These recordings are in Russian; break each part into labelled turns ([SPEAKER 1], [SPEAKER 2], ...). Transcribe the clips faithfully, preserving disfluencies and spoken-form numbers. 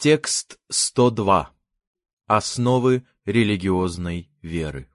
[SPEAKER 1] Текст сто два. Основы религиозной веры.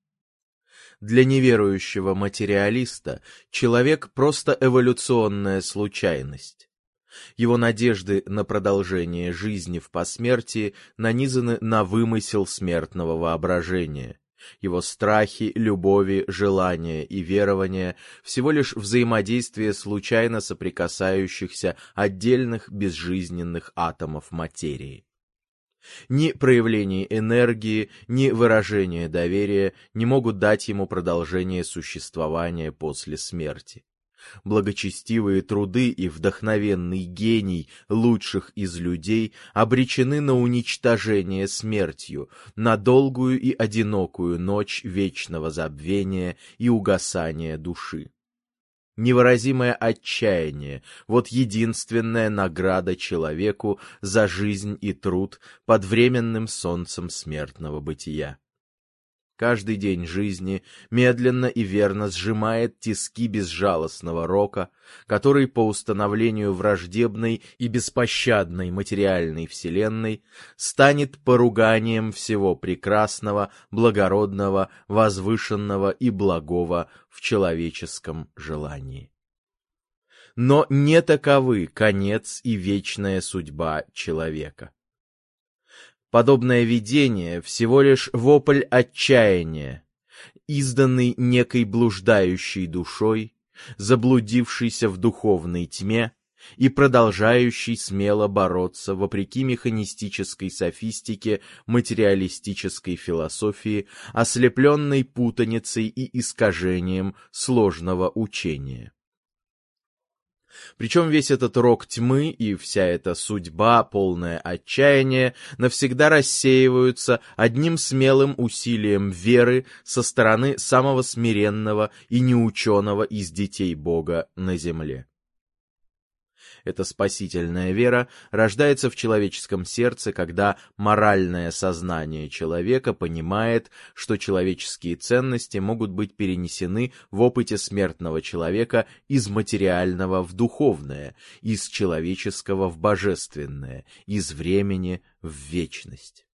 [SPEAKER 1] Для неверующего материалиста человек – просто эволюционная случайность. Его надежды на продолжение жизни в посмертии нанизаны на вымысел смертного воображения. Его страхи, любови, желания и верования – всего лишь взаимодействие случайно соприкасающихся отдельных безжизненных атомов материи. Ни проявление энергии, ни выражение доверия не могут дать ему продолжение существования после смерти. Благочестивые труды и вдохновенный гений лучших из людей обречены на уничтожение смертью, на долгую и одинокую ночь вечного забвения и угасания души. Невыразимое отчаяние — вот единственная награда человеку за жизнь и труд под временным солнцем смертного бытия. Каждый день жизни медленно и верно сжимает тиски безжалостного рока, который по установлению враждебной и беспощадной материальной вселенной станет поруганием всего прекрасного, благородного, возвышенного и благого в человеческом желании. Но не таковы конец и вечная судьба человека. Подобное видение всего лишь вопль отчаяния, изданный некой блуждающей душой, заблудившейся в духовной тьме и продолжающей смело бороться вопреки механистической софистике материалистической философии, ослепленной путаницей и искажением сложного учения. Причем весь этот рок тьмы и вся эта судьба, полное отчаяние, навсегда рассеиваются одним смелым усилием веры со стороны самого смиренного и неученого из детей Бога на земле. Эта спасительная вера рождается в человеческом сердце, когда моральное сознание человека понимает, что человеческие ценности могут быть перенесены в опыте смертного человека из материального в духовное, из человеческого в божественное, из времени в вечность.